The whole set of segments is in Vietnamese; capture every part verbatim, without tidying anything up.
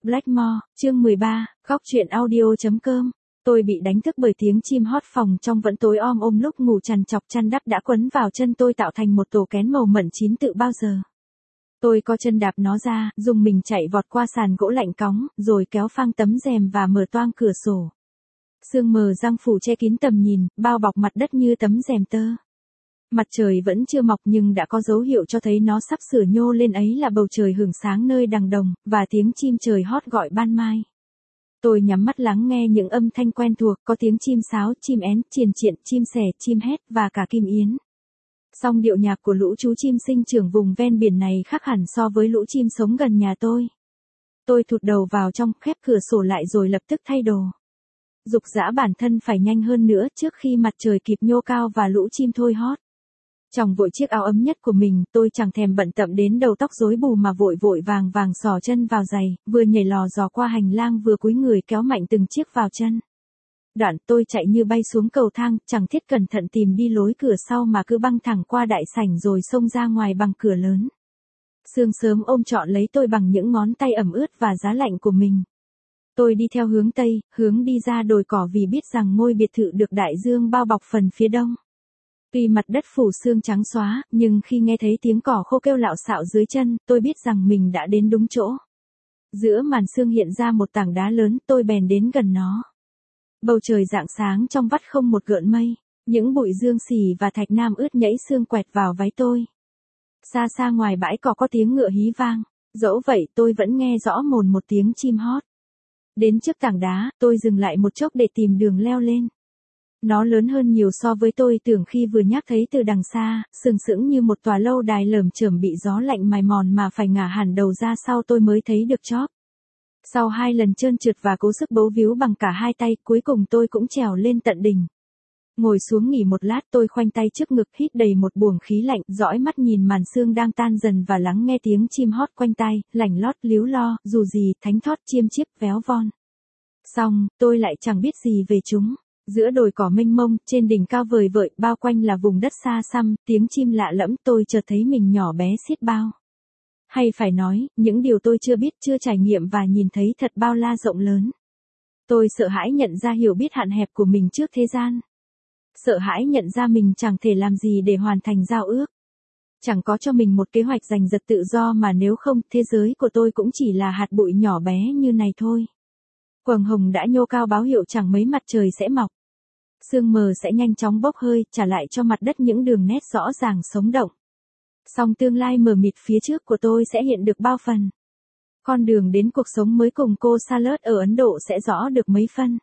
Blackmore, chương mười ba, góc truyện audio.com. Tôi bị đánh thức bởi tiếng chim hót phòng trong vẫn tối om ôm lúc ngủ trằn trọc chăn đắp đã quấn vào chân tôi tạo thành một tổ kén màu mận chín tự bao giờ. Tôi co chân đạp nó ra, dùng mình chạy vọt qua sàn gỗ lạnh cóng, rồi kéo phang tấm rèm và mở toang cửa sổ. Sương mờ giăng phủ che kín tầm nhìn, bao bọc mặt đất như tấm rèm tơ. Mặt trời vẫn chưa mọc nhưng đã có dấu hiệu cho thấy nó sắp sửa nhô lên, ấy là bầu trời hửng sáng nơi đằng đồng, và tiếng chim trời hót gọi ban mai. Tôi nhắm mắt lắng nghe những âm thanh quen thuộc, có tiếng chim sáo, chim én, triền triện, chim sẻ, chim hét và cả kim yến. Song điệu nhạc của lũ chú chim sinh trưởng vùng ven biển này khác hẳn so với lũ chim sống gần nhà tôi. Tôi thụt đầu vào trong, khép cửa sổ lại rồi lập tức thay đồ. Dục dã bản thân phải nhanh hơn nữa trước khi mặt trời kịp nhô cao và lũ chim thôi hót. Chòng vội chiếc áo ấm nhất của mình, tôi chẳng thèm bận tâm đến đầu tóc rối bù mà vội vội vàng vàng xỏ chân vào giày, vừa nhảy lò dò qua hành lang vừa cúi người kéo mạnh từng chiếc vào chân. Đoạn tôi chạy như bay xuống cầu thang, chẳng thiết cẩn thận tìm đi lối cửa sau mà cứ băng thẳng qua đại sảnh rồi xông ra ngoài bằng cửa lớn. Sương sớm ôm trọn lấy tôi bằng những ngón tay ẩm ướt và giá lạnh của mình. Tôi đi theo hướng Tây, hướng đi ra đồi cỏ vì biết rằng ngôi biệt thự được đại dương bao bọc phần phía đông. Tuy mặt đất phủ sương trắng xóa, nhưng khi nghe thấy tiếng cỏ khô kêu lạo xạo dưới chân, tôi biết rằng mình đã đến đúng chỗ. Giữa màn sương hiện ra một tảng đá lớn, tôi bèn đến gần nó. Bầu trời rạng sáng trong vắt không một gợn mây, những bụi dương xỉ và thạch nam ướt nhẫy sương quẹt vào váy tôi. Xa xa ngoài bãi cỏ có tiếng ngựa hí vang, dẫu vậy tôi vẫn nghe rõ mồn một tiếng chim hót. Đến trước tảng đá, tôi dừng lại một chốc để tìm đường leo lên. Nó lớn hơn nhiều so với tôi tưởng khi vừa nhắc thấy từ đằng xa, sừng sững như một tòa lâu đài lởm chởm bị gió lạnh mài mòn mà phải ngả hẳn đầu ra sau tôi mới thấy được chóp. Sau hai lần trơn trượt và cố sức bấu víu bằng cả hai tay, cuối cùng tôi cũng trèo lên tận đỉnh. Ngồi xuống nghỉ một lát, tôi khoanh tay trước ngực hít đầy một buồng khí lạnh, dõi mắt nhìn màn sương đang tan dần và lắng nghe tiếng chim hót quanh tai, lảnh lót líu lo, dù gì, thánh thót chiêm chiếp véo von. Xong, tôi lại chẳng biết gì về chúng. Giữa đồi cỏ mênh mông, trên đỉnh cao vời vợi, bao quanh là vùng đất xa xăm, tiếng chim lạ lẫm, tôi chợt thấy mình nhỏ bé xiết bao. Hay phải nói, những điều tôi chưa biết, chưa trải nghiệm và nhìn thấy thật bao la rộng lớn. Tôi sợ hãi nhận ra hiểu biết hạn hẹp của mình trước thế gian. Sợ hãi nhận ra mình chẳng thể làm gì để hoàn thành giao ước. Chẳng có cho mình một kế hoạch giành giật tự do mà nếu không, thế giới của tôi cũng chỉ là hạt bụi nhỏ bé như này thôi. Quầng hồng đã nhô cao báo hiệu chẳng mấy mặt trời sẽ mọc. Sương mờ sẽ nhanh chóng bốc hơi, trả lại cho mặt đất những đường nét rõ ràng sống động. Song tương lai mờ mịt phía trước của tôi sẽ hiện được bao phần. Con đường đến cuộc sống mới cùng cô Charlotte ở Ấn Độ sẽ rõ được mấy phân.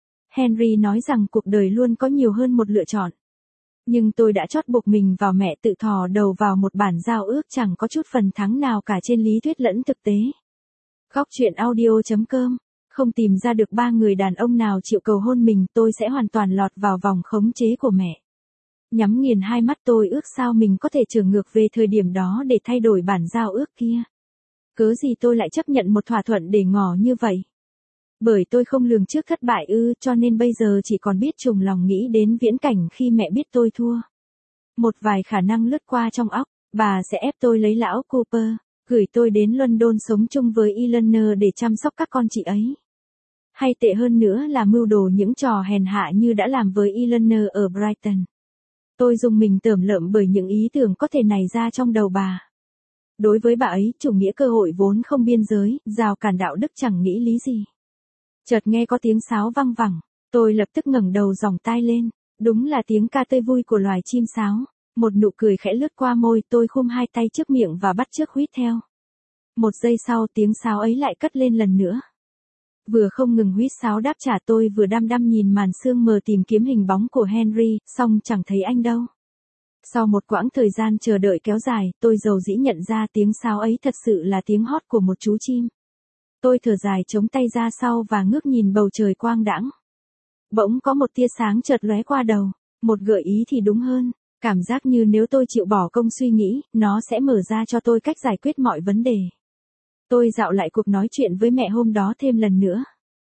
Henry nói rằng cuộc đời luôn có nhiều hơn một lựa chọn. Nhưng tôi đã chót buộc mình vào mẹ tự thò đầu vào một bản giao ước chẳng có chút phần thắng nào cả trên lý thuyết lẫn thực tế. Góc truyện audio.com. Không tìm ra được ba người đàn ông nào chịu cầu hôn mình, tôi sẽ hoàn toàn lọt vào vòng khống chế của mẹ. Nhắm nghiền hai mắt tôi ước sao mình có thể trở ngược về thời điểm đó để thay đổi bản giao ước kia. Cớ gì tôi lại chấp nhận một thỏa thuận để ngỏ như vậy? Bởi tôi không lường trước thất bại ư, cho nên bây giờ chỉ còn biết trùng lòng nghĩ đến viễn cảnh khi mẹ biết tôi thua. Một vài khả năng lướt qua trong óc, bà sẽ ép tôi lấy lão Cooper, gửi tôi đến London sống chung với Eleanor để chăm sóc các con chị ấy. Hay tệ hơn nữa là mưu đồ những trò hèn hạ như đã làm với Eleanor ở Brighton. Tôi dùng mình tởm lợm bởi những ý tưởng có thể nảy ra trong đầu bà. Đối với bà ấy, chủ nghĩa cơ hội vốn không biên giới, rào cản đạo đức chẳng nghĩ lý gì. Chợt nghe có tiếng sáo văng vẳng, tôi lập tức ngẩng đầu dòng tai lên, đúng là tiếng ca tươi vui của loài chim sáo. Một nụ cười khẽ lướt qua môi, tôi khum hai tay trước miệng và bắt chước huýt theo. Một giây sau tiếng sáo ấy lại cất lên lần nữa. Vừa không ngừng huýt sáo đáp trả, tôi vừa đăm đăm nhìn màn sương mờ tìm kiếm hình bóng của Henry, song chẳng thấy anh đâu. Sau một quãng thời gian chờ đợi kéo dài, tôi dầu dĩ nhận ra tiếng sáo ấy thật sự là tiếng hót của một chú chim. Tôi thở dài chống tay ra sau và ngước nhìn bầu trời quang đãng. Bỗng có một tia sáng chợt lóe qua đầu, một gợi ý thì đúng hơn. Cảm giác như nếu tôi chịu bỏ công suy nghĩ, nó sẽ mở ra cho tôi cách giải quyết mọi vấn đề. Tôi dạo lại cuộc nói chuyện với mẹ hôm đó thêm lần nữa.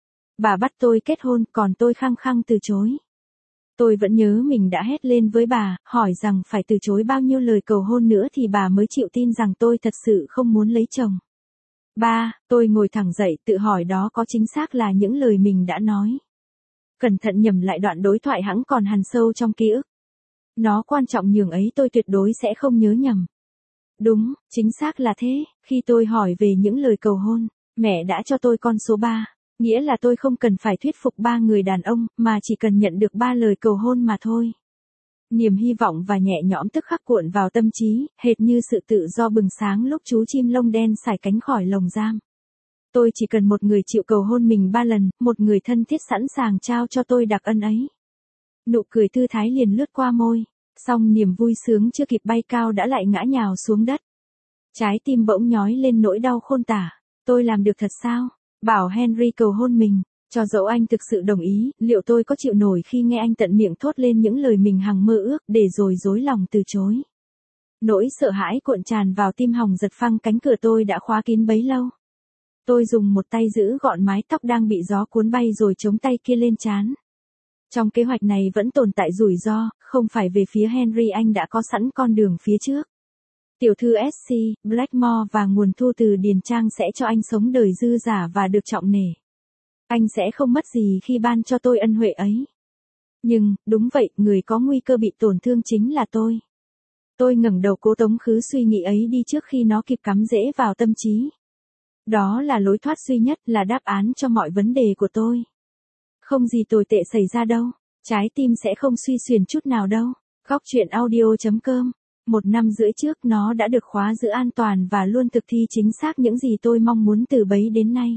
Bà bắt tôi kết hôn, còn tôi khăng khăng từ chối. Tôi vẫn nhớ mình đã hét lên với bà, hỏi rằng phải từ chối bao nhiêu lời cầu hôn nữa thì bà mới chịu tin rằng tôi thật sự không muốn lấy chồng. Ba, tôi ngồi thẳng dậy tự hỏi đó có chính xác là những lời mình đã nói. Cẩn thận nhẩm lại đoạn đối thoại hẵng còn hằn sâu trong ký ức. Nó quan trọng nhường ấy tôi tuyệt đối sẽ không nhớ nhầm. Đúng, chính xác là thế, khi tôi hỏi về những lời cầu hôn, mẹ đã cho tôi con số ba, nghĩa là tôi không cần phải thuyết phục ba người đàn ông, mà chỉ cần nhận được ba lời cầu hôn mà thôi. Niềm hy vọng và nhẹ nhõm tức khắc cuộn vào tâm trí, hệt như sự tự do bừng sáng lúc chú chim lông đen sải cánh khỏi lồng giam. Tôi chỉ cần một người chịu cầu hôn mình ba lần, một người thân thiết sẵn sàng trao cho tôi đặc ân ấy. Nụ cười thư thái liền lướt qua môi, song niềm vui sướng chưa kịp bay cao đã lại ngã nhào xuống đất. Trái tim bỗng nhói lên nỗi đau khôn tả. Tôi làm được thật sao? Bảo Henry cầu hôn mình. Cho dẫu anh thực sự đồng ý, liệu tôi có chịu nổi khi nghe anh tận miệng thốt lên những lời mình hằng mơ ước để rồi dối lòng từ chối. Nỗi sợ hãi cuộn tràn vào tim hòng giật phăng cánh cửa tôi đã khóa kín bấy lâu. Tôi dùng một tay giữ gọn mái tóc đang bị gió cuốn bay rồi chống tay kia lên trán. Trong kế hoạch này vẫn tồn tại rủi ro, không phải về phía Henry anh đã có sẵn con đường phía trước. Tiểu thư ét xê, Blackmore và nguồn thu từ Điền Trang sẽ cho anh sống đời dư giả và được trọng nể. Anh sẽ không mất gì khi ban cho tôi ân huệ ấy. Nhưng, đúng vậy, người có nguy cơ bị tổn thương chính là tôi. Tôi ngẩng đầu cố tống khứ suy nghĩ ấy đi trước khi nó kịp cắm rễ vào tâm trí. Đó là lối thoát duy nhất, là đáp án cho mọi vấn đề của tôi. Không gì tồi tệ xảy ra đâu, trái tim sẽ không suy xuyển chút nào đâu. Góc truyện audio chấm com. Một năm rưỡi trước nó đã được khóa giữ an toàn và luôn thực thi chính xác những gì tôi mong muốn từ bấy đến nay.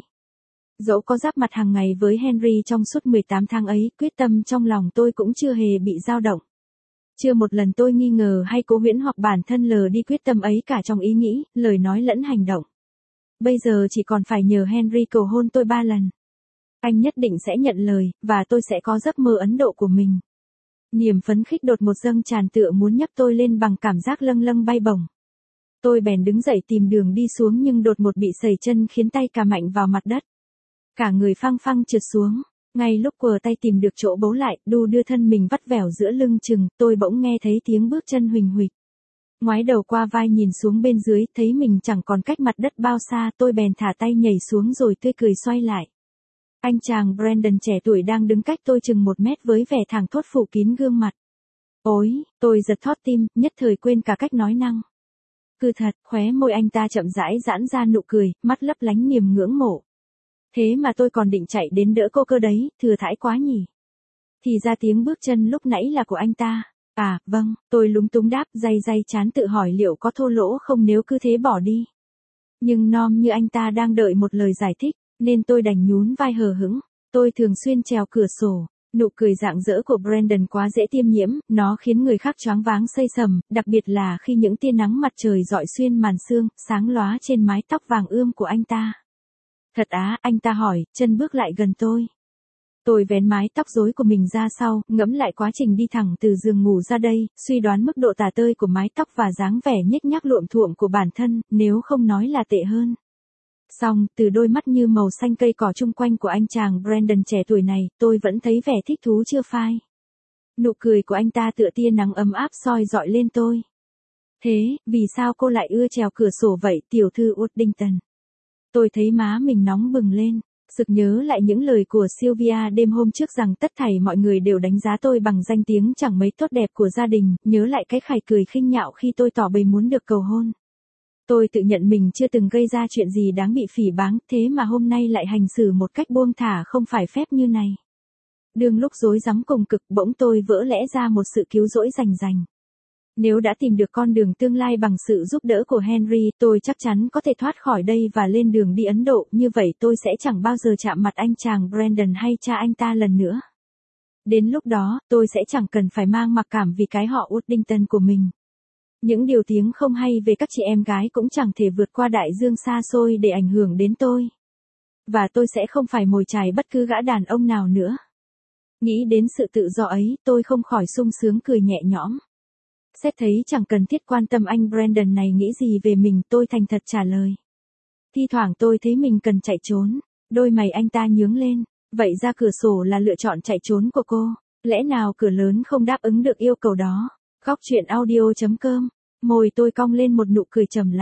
Dẫu có giáp mặt hàng ngày với Henry trong suốt mười tám tháng ấy, quyết tâm trong lòng tôi cũng chưa hề bị dao động. Chưa một lần tôi nghi ngờ hay cố huyễn hoặc bản thân lờ đi quyết tâm ấy cả trong ý nghĩ, lời nói lẫn hành động. Bây giờ chỉ còn phải nhờ Henry cầu hôn tôi ba lần. Anh nhất định sẽ nhận lời, và tôi sẽ có giấc mơ Ấn Độ của mình. Niềm phấn khích đột một dâng tràn tựa muốn nhấc tôi lên bằng cảm giác lâng lâng bay bổng. Tôi bèn đứng dậy tìm đường đi xuống nhưng đột một bị sẩy chân khiến tay cà mạnh vào mặt đất. Cả người phăng phăng trượt xuống. Ngay lúc quờ tay tìm được chỗ bấu lại, đu đưa thân mình vắt vẻo giữa lưng chừng, tôi bỗng nghe thấy tiếng bước chân huỳnh huỵch. Ngoái đầu qua vai nhìn xuống bên dưới, thấy mình chẳng còn cách mặt đất bao xa, tôi bèn thả tay nhảy xuống rồi tươi cười xoay lại. Anh chàng Brandon trẻ tuổi đang đứng cách tôi chừng một mét với vẻ thẳng thốt phủ kín gương mặt. Ôi, tôi giật thót tim, nhất thời quên cả cách nói năng. Cứ thật, khóe môi anh ta chậm rãi giãn ra nụ cười, mắt lấp lánh niềm ngưỡng mộ. Thế mà tôi còn định chạy đến đỡ cô cơ đấy, thừa thãi quá nhỉ. Thì ra tiếng bước chân lúc nãy là của anh ta. À, vâng, tôi lúng túng đáp, day day chán tự hỏi liệu có thô lỗ không nếu cứ thế bỏ đi. Nhưng nom như anh ta đang đợi một lời giải thích, nên tôi đành nhún vai hờ hững. Tôi thường xuyên trèo cửa sổ. Nụ cười rạng rỡ của Brandon quá dễ tiêm nhiễm, nó khiến người khác choáng váng xây sầm, đặc biệt là khi những tia nắng mặt trời rọi xuyên màn sương, sáng lóa trên mái tóc vàng ươm của anh ta. Thật á, anh ta hỏi, chân bước lại gần tôi. Tôi vén mái tóc rối của mình ra sau, ngẫm lại quá trình đi thẳng từ giường ngủ ra đây, suy đoán mức độ tả tơi của mái tóc và dáng vẻ nhếch nhác luộm thuộm của bản thân, nếu không nói là tệ hơn. Song, từ đôi mắt như màu xanh cây cỏ chung quanh của anh chàng Brandon trẻ tuổi này, tôi vẫn thấy vẻ thích thú chưa phai. Nụ cười của anh ta tựa tia nắng ấm áp soi dọi lên tôi. Thế, vì sao cô lại ưa trèo cửa sổ vậy, tiểu thư Woodington? Tôi thấy má mình nóng bừng lên, sực nhớ lại những lời của Sylvia đêm hôm trước rằng tất thảy mọi người đều đánh giá tôi bằng danh tiếng chẳng mấy tốt đẹp của gia đình, nhớ lại cái khải cười khinh nhạo khi tôi tỏ bày muốn được cầu hôn. Tôi tự nhận mình chưa từng gây ra chuyện gì đáng bị phỉ báng, thế mà hôm nay lại hành xử một cách buông thả không phải phép như này. Đương lúc rối rắm cùng cực, bỗng tôi vỡ lẽ ra một sự cứu rỗi rành rành. Nếu đã tìm được con đường tương lai bằng sự giúp đỡ của Henry, tôi chắc chắn có thể thoát khỏi đây và lên đường đi Ấn Độ, như vậy tôi sẽ chẳng bao giờ chạm mặt anh chàng Brandon hay cha anh ta lần nữa. Đến lúc đó, tôi sẽ chẳng cần phải mang mặc cảm vì cái họ Woodington của mình. Những điều tiếng không hay về các chị em gái cũng chẳng thể vượt qua đại dương xa xôi để ảnh hưởng đến tôi. Và tôi sẽ không phải mồi chài bất cứ gã đàn ông nào nữa. Nghĩ đến sự tự do ấy, tôi không khỏi sung sướng cười nhẹ nhõm. Xét thấy chẳng cần thiết quan tâm anh Brandon này nghĩ gì về mình, tôi thành thật trả lời. Thi thoảng tôi thấy mình cần chạy trốn. Đôi mày anh ta nhướng lên. Vậy ra cửa sổ là lựa chọn chạy trốn của cô. Lẽ nào cửa lớn không đáp ứng được yêu cầu đó? Góc truyện audio chấm com. Môi tôi cong lên một nụ cười trầm lắng.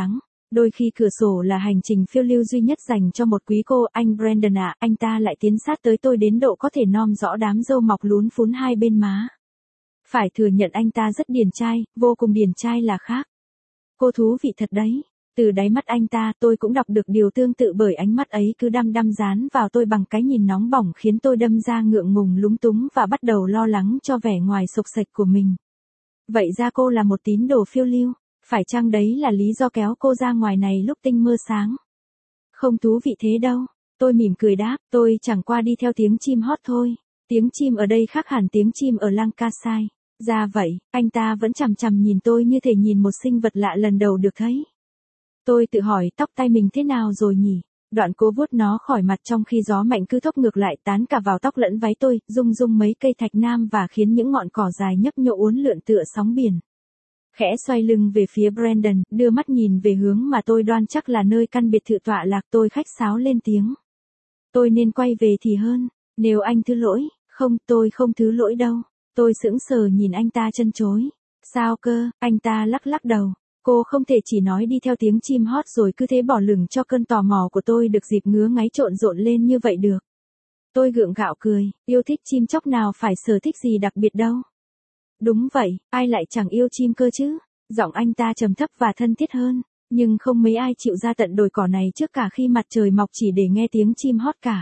Đôi khi cửa sổ là hành trình phiêu lưu duy nhất dành cho một quý cô, anh Brandon ạ, anh ta lại tiến sát tới tôi đến độ có thể nom rõ đám râu mọc lún phún hai bên má. Phải thừa nhận anh ta rất điển trai, vô cùng điển trai là khác. Cô thú vị thật đấy. Từ đáy mắt anh ta tôi cũng đọc được điều tương tự bởi ánh mắt ấy cứ đăm đăm dán vào tôi bằng cái nhìn nóng bỏng khiến tôi đâm ra ngượng ngùng lúng túng và bắt đầu lo lắng cho vẻ ngoài xộc xệch của mình. Vậy ra cô là một tín đồ phiêu lưu, phải chăng đấy là lý do kéo cô ra ngoài này lúc tinh mơ sáng? Không thú vị thế đâu, tôi mỉm cười đáp, tôi chẳng qua đi theo tiếng chim hót thôi, tiếng chim ở đây khác hẳn tiếng chim ở Lancashire. Ra vậy, anh ta vẫn chằm chằm nhìn tôi như thể nhìn một sinh vật lạ lần đầu được thấy. Tôi tự hỏi tóc tai mình thế nào rồi nhỉ? Đoạn cố vuốt nó khỏi mặt trong khi gió mạnh cứ thốc ngược lại tán cả vào tóc lẫn váy tôi, rung rung mấy cây thạch nam và khiến những ngọn cỏ dài nhấp nhô uốn lượn tựa sóng biển. Khẽ xoay lưng về phía Brandon, đưa mắt nhìn về hướng mà tôi đoan chắc là nơi căn biệt thự tọa lạc, tôi khách sáo lên tiếng. Tôi nên quay về thì hơn, nếu anh thứ lỗi. Không, tôi không thứ lỗi đâu. Tôi sững sờ nhìn anh ta trân trối. Sao cơ? Anh ta lắc lắc đầu. Cô không thể chỉ nói đi theo tiếng chim hót rồi cứ thế bỏ lửng cho cơn tò mò của tôi được dịp ngứa ngáy trộn rộn lên như vậy được. Tôi gượng gạo cười, yêu thích chim chóc nào phải sở thích gì đặc biệt đâu. Đúng vậy, ai lại chẳng yêu chim cơ chứ? Giọng anh ta trầm thấp và thân thiết hơn, nhưng không mấy ai chịu ra tận đồi cỏ này trước cả khi mặt trời mọc chỉ để nghe tiếng chim hót cả.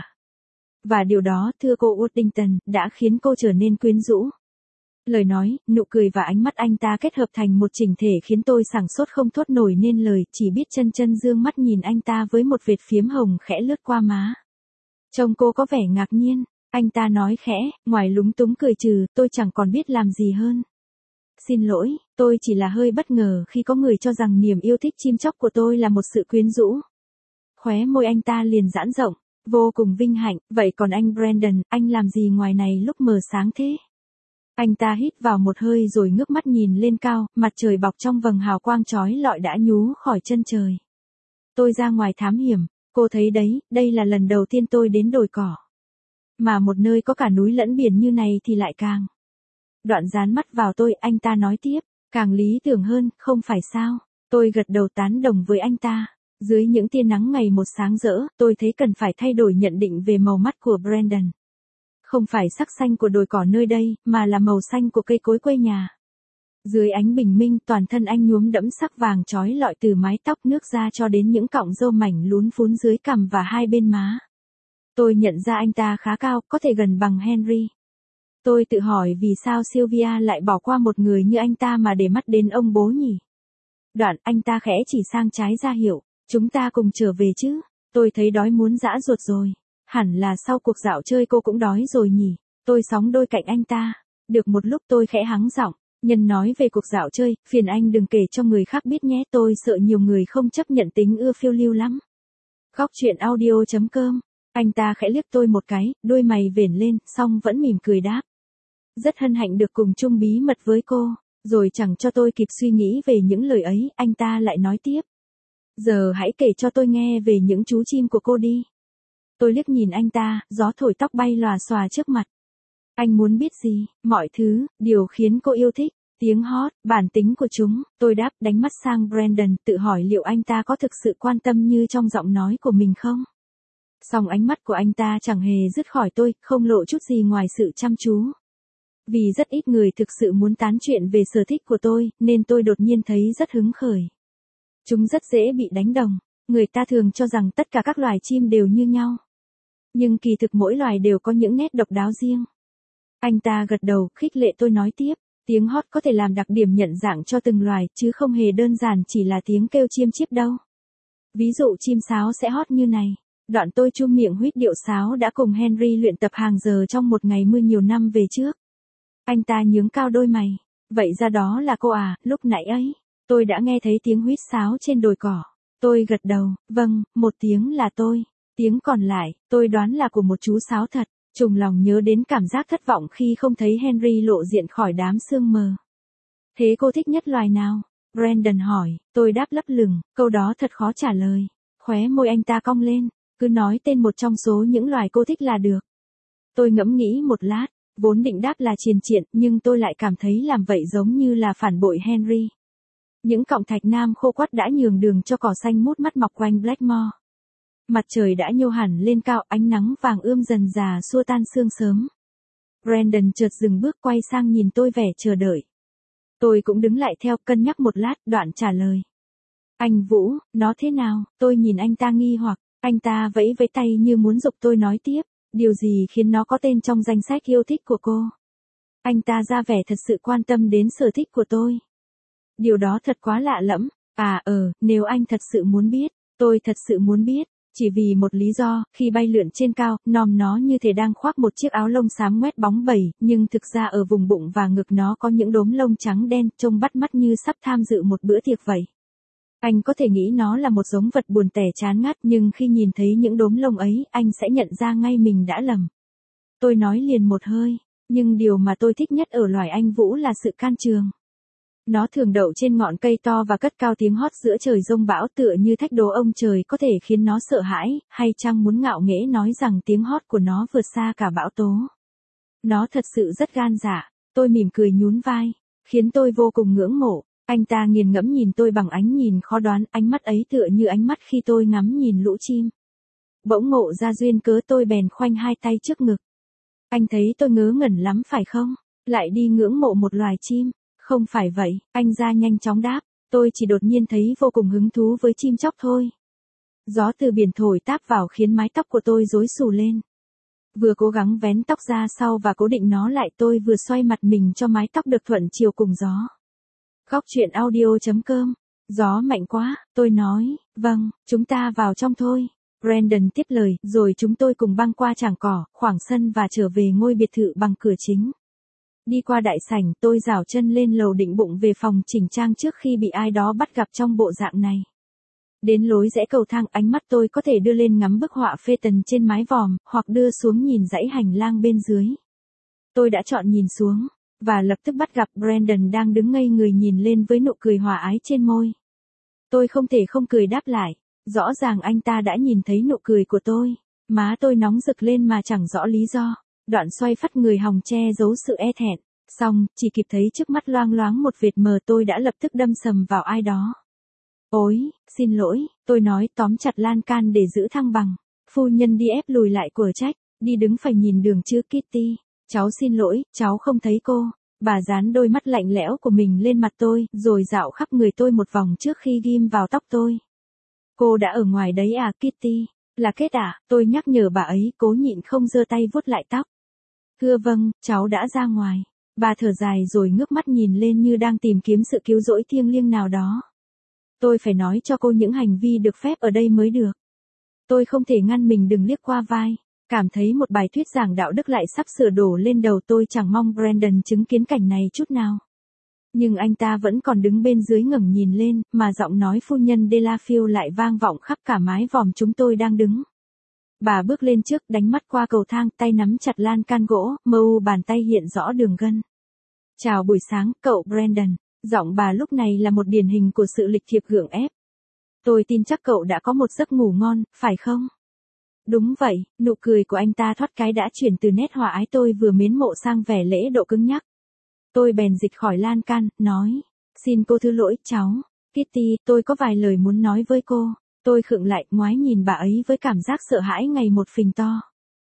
Và điều đó, thưa cô Worthington, đã khiến cô trở nên quyến rũ. Lời nói, nụ cười và ánh mắt anh ta kết hợp thành một chỉnh thể khiến tôi sảng sốt không thốt nổi nên lời, chỉ biết chân chân dương mắt nhìn anh ta với một vệt phiếm hồng khẽ lướt qua má. Trông cô có vẻ ngạc nhiên, anh ta nói khẽ, ngoài lúng túng cười trừ, tôi chẳng còn biết làm gì hơn. Xin lỗi, tôi chỉ là hơi bất ngờ khi có người cho rằng niềm yêu thích chim chóc của tôi là một sự quyến rũ. Khóe môi anh ta liền giãn rộng, vô cùng vinh hạnh, vậy còn anh Brandon, anh làm gì ngoài này lúc mờ sáng thế? Anh ta hít vào một hơi rồi ngước mắt nhìn lên cao, mặt trời bọc trong vầng hào quang chói lọi đã nhú khỏi chân trời. Tôi ra ngoài thám hiểm, cô thấy đấy, đây là lần đầu tiên tôi đến đồi cỏ. Mà một nơi có cả núi lẫn biển như này thì lại càng. Đoạn dán mắt vào tôi, anh ta nói tiếp, càng lý tưởng hơn, không phải sao? Tôi gật đầu tán đồng với anh ta. Dưới những tia nắng ngày một sáng rỡ, tôi thấy cần phải thay đổi nhận định về màu mắt của Brandon. Không phải sắc xanh của đồi cỏ nơi đây, mà là màu xanh của cây cối quê nhà. Dưới ánh bình minh, toàn thân anh nhuốm đẫm sắc vàng chói lọi từ mái tóc nước ra cho đến những cọng râu mảnh lún phún dưới cằm và hai bên má. Tôi nhận ra anh ta khá cao, có thể gần bằng Henry. Tôi tự hỏi vì sao Sylvia lại bỏ qua một người như anh ta mà để mắt đến ông bố nhỉ? Đoạn anh ta khẽ chỉ sang trái ra hiệu, chúng ta cùng trở về chứ, tôi thấy đói muốn dã ruột rồi. Hẳn là sau cuộc dạo chơi cô cũng đói rồi nhỉ. Tôi sóng đôi cạnh anh ta. Được một lúc tôi khẽ hắng giọng. Nhân nói về cuộc dạo chơi, phiền anh đừng kể cho người khác biết nhé. Tôi sợ nhiều người không chấp nhận tính ưa phiêu lưu lắm. Góc chuyện audio chấm com. Anh ta khẽ liếc tôi một cái, đôi mày vểnh lên, xong vẫn mỉm cười đáp. Rất hân hạnh được cùng chung bí mật với cô. Rồi chẳng cho tôi kịp suy nghĩ về những lời ấy, anh ta lại nói tiếp. Giờ hãy kể cho tôi nghe về những chú chim của cô đi. Tôi liếc nhìn anh ta, gió thổi tóc bay lòa xòa trước mặt. Anh muốn biết gì? Mọi thứ, điều khiến cô yêu thích, tiếng hót, bản tính của chúng. Tôi đáp, đánh mắt sang Brandon, tự hỏi liệu anh ta có thực sự quan tâm như trong giọng nói của mình không? Song ánh mắt của anh ta chẳng hề dứt khỏi tôi, không lộ chút gì ngoài sự chăm chú. Vì rất ít người thực sự muốn tán chuyện về sở thích của tôi, nên tôi đột nhiên thấy rất hứng khởi. Chúng rất dễ bị đánh đồng. Người ta thường cho rằng tất cả các loài chim đều như nhau. Nhưng kỳ thực mỗi loài đều có những nét độc đáo riêng. Anh ta gật đầu, khích lệ tôi nói tiếp. Tiếng hót có thể làm đặc điểm nhận dạng cho từng loài, chứ không hề đơn giản chỉ là tiếng kêu chiêm chiếp đâu. Ví dụ chim sáo sẽ hót như này. Đoạn tôi chum miệng huýt điệu sáo đã cùng Henry luyện tập hàng giờ trong một ngày mưa nhiều năm về trước. Anh ta nhướng cao đôi mày. Vậy ra đó là cô à, lúc nãy ấy. Tôi đã nghe thấy tiếng huýt sáo trên đồi cỏ. Tôi gật đầu, vâng, một tiếng là tôi. Tiếng còn lại, tôi đoán là của một chú sáo thật. Trùng lòng nhớ đến cảm giác thất vọng khi không thấy Henry lộ diện khỏi đám sương mờ. Thế cô thích nhất loài nào? Brandon hỏi, tôi đáp lấp lửng, câu đó thật khó trả lời. Khóe môi anh ta cong lên, cứ nói tên một trong số những loài cô thích là được. Tôi ngẫm nghĩ một lát, vốn định đáp là triền triện, nhưng tôi lại cảm thấy làm vậy giống như là phản bội Henry. Những cọng thạch nam khô quắt đã nhường đường cho cỏ xanh mút mắt mọc quanh Blackmore. Mặt trời đã nhô hẳn lên cao, ánh nắng vàng ươm dần già xua tan sương sớm. Brandon chợt dừng bước quay sang nhìn tôi vẻ chờ đợi. Tôi cũng đứng lại theo, cân nhắc một lát, đoạn trả lời. Anh Vũ, nó thế nào? Tôi nhìn anh ta nghi hoặc, anh ta vẫy vẫy tay như muốn giục tôi nói tiếp, điều gì khiến nó có tên trong danh sách yêu thích của cô? Anh ta ra vẻ thật sự quan tâm đến sở thích của tôi. Điều đó thật quá lạ lẫm. À ờ, nếu anh thật sự muốn biết, tôi thật sự muốn biết. Chỉ vì một lý do, khi bay lượn trên cao, nòm nó như thể đang khoác một chiếc áo lông xám ngoét bóng bẩy, nhưng thực ra ở vùng bụng và ngực nó có những đốm lông trắng đen, trông bắt mắt như sắp tham dự một bữa tiệc vậy. Anh có thể nghĩ nó là một giống vật buồn tẻ chán ngắt, nhưng khi nhìn thấy những đốm lông ấy, anh sẽ nhận ra ngay mình đã lầm. Tôi nói liền một hơi, nhưng điều mà tôi thích nhất ở loài anh Vũ là sự can trường. Nó thường đậu trên ngọn cây to và cất cao tiếng hót giữa trời giông bão, tựa như thách đố ông trời có thể khiến nó sợ hãi, hay chăng muốn ngạo nghễ nói rằng tiếng hót của nó vượt xa cả bão tố. Nó thật sự rất gan dạ. Tôi mỉm cười nhún vai, khiến tôi vô cùng ngưỡng mộ. Anh ta nghiền ngẫm nhìn tôi bằng ánh nhìn khó đoán, ánh mắt ấy tựa như ánh mắt khi tôi ngắm nhìn lũ chim. Bỗng ngộ ra duyên cớ, tôi bèn khoanh hai tay trước ngực. Anh thấy tôi ngớ ngẩn lắm phải không? Lại đi ngưỡng mộ một loài chim? Không phải vậy, anh ra nhanh chóng đáp, tôi chỉ đột nhiên thấy vô cùng hứng thú với chim chóc thôi. Gió từ biển thổi táp vào khiến mái tóc của tôi rối xù lên. Vừa cố gắng vén tóc ra sau và cố định nó lại, tôi vừa xoay mặt mình cho mái tóc được thuận chiều cùng gió. Góc truyện audio chấm com. Gió mạnh quá, tôi nói, vâng, chúng ta vào trong thôi. Brandon tiếp lời, rồi chúng tôi cùng băng qua trảng cỏ, khoảng sân và trở về ngôi biệt thự bằng cửa chính. Đi qua đại sảnh, tôi giảo chân lên lầu định bụng về phòng chỉnh trang trước khi bị ai đó bắt gặp trong bộ dạng này. Đến lối rẽ cầu thang, ánh mắt tôi có thể đưa lên ngắm bức họa phê tần trên mái vòm, hoặc đưa xuống nhìn dãy hành lang bên dưới. Tôi đã chọn nhìn xuống, và lập tức bắt gặp Brandon đang đứng ngây người nhìn lên với nụ cười hòa ái trên môi. Tôi không thể không cười đáp lại, rõ ràng anh ta đã nhìn thấy nụ cười của tôi. Má tôi nóng rực lên mà chẳng rõ lý do. Đoạn xoay phắt người hòng che giấu sự e thẹn. Xong, chỉ kịp thấy trước mắt loang loáng một vệt mờ, tôi đã lập tức đâm sầm vào ai đó. Ôi, xin lỗi, tôi nói, tóm chặt lan can để giữ thăng bằng. Phu nhân đi ép lùi lại của trách, đi đứng phải nhìn đường chứ Kitty. Cháu xin lỗi, cháu không thấy cô. Bà dán đôi mắt lạnh lẽo của mình lên mặt tôi, rồi dạo khắp người tôi một vòng trước khi ghim vào tóc tôi. Cô đã ở ngoài đấy à Kitty? Là Kết à? Tôi nhắc nhở bà ấy, cố nhịn không giơ tay vuốt lại tóc. Thưa vâng, cháu đã ra ngoài. Bà thở dài rồi ngước mắt nhìn lên như đang tìm kiếm sự cứu rỗi thiêng liêng nào đó. Tôi phải nói cho cô những hành vi được phép ở đây mới được. Tôi không thể ngăn mình đừng liếc qua vai. Cảm thấy một bài thuyết giảng đạo đức lại sắp sửa đổ lên đầu tôi, chẳng mong Brandon chứng kiến cảnh này chút nào. Nhưng anh ta vẫn còn đứng bên dưới ngẩng nhìn lên, mà giọng nói phu nhân Delafield lại vang vọng khắp cả mái vòm chúng tôi đang đứng. Bà bước lên trước, đánh mắt qua cầu thang, tay nắm chặt lan can gỗ, mờ u bàn tay hiện rõ đường gân. Chào buổi sáng, cậu Brandon. Giọng bà lúc này là một điển hình của sự lịch thiệp gượng ép. Tôi tin chắc cậu đã có một giấc ngủ ngon, phải không? Đúng vậy, nụ cười của anh ta thoát cái đã chuyển từ nét hòa ái tôi vừa mến mộ sang vẻ lễ độ cứng nhắc. Tôi bèn dịch khỏi lan can, nói, xin cô thứ lỗi, cháu. Kitty, tôi có vài lời muốn nói với cô. Tôi khựng lại, ngoái nhìn bà ấy với cảm giác sợ hãi ngày một phình to.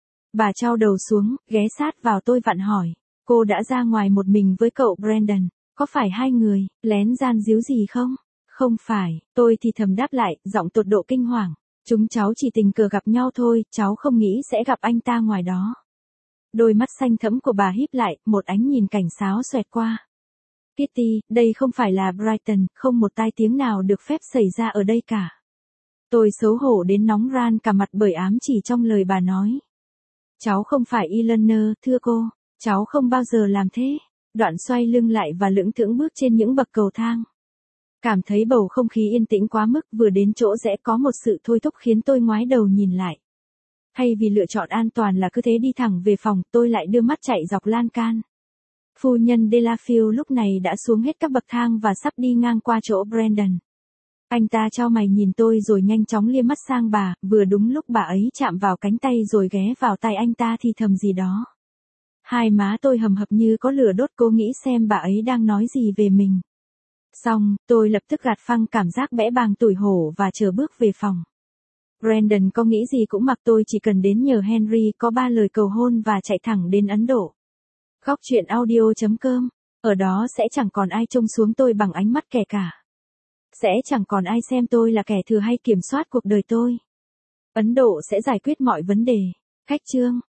Bà chau đầu xuống, ghé sát vào tôi vặn hỏi, cô đã ra ngoài một mình với cậu Brandon, có phải hai người, lén gian díu gì không? Không phải, tôi thì thầm đáp lại, giọng tột độ kinh hoàng. Chúng cháu chỉ tình cờ gặp nhau thôi, cháu không nghĩ sẽ gặp anh ta ngoài đó. Đôi mắt xanh thẫm của bà híp lại, một ánh nhìn cảnh sáo xoẹt qua. Kitty, đây không phải là Brighton, không một tai tiếng nào được phép xảy ra ở đây cả. Tôi xấu hổ đến nóng ran cả mặt bởi ám chỉ trong lời bà nói. Cháu không phải Eleanor, thưa cô, cháu không bao giờ làm thế. Đoạn xoay lưng lại và lững thững bước trên những bậc cầu thang. Cảm thấy bầu không khí yên tĩnh quá mức, vừa đến chỗ rẽ có một sự thôi thúc khiến tôi ngoái đầu nhìn lại. Thay vì lựa chọn an toàn là cứ thế đi thẳng về phòng, tôi lại đưa mắt chạy dọc lan can. Phu nhân Delafield lúc này đã xuống hết các bậc thang và sắp đi ngang qua chỗ Brandon. Anh ta chau mày nhìn tôi rồi nhanh chóng lia mắt sang bà, vừa đúng lúc bà ấy chạm vào cánh tay rồi ghé vào tay anh ta thì thầm gì đó. Hai má tôi hầm hập như có lửa đốt, cố nghĩ xem bà ấy đang nói gì về mình. Xong, tôi lập tức gạt phăng cảm giác bẽ bàng tủi hổ và chờ bước về phòng. Brandon có nghĩ gì cũng mặc, tôi chỉ cần đến nhờ Henry có ba lời cầu hôn và chạy thẳng đến Ấn Độ. Góc truyện audio chấm com. Ở đó sẽ chẳng còn ai trông xuống tôi bằng ánh mắt kẻ cả. Sẽ chẳng còn ai xem tôi là kẻ thừa hay kiểm soát cuộc đời tôi. Ấn Độ sẽ giải quyết mọi vấn đề. Khách chương.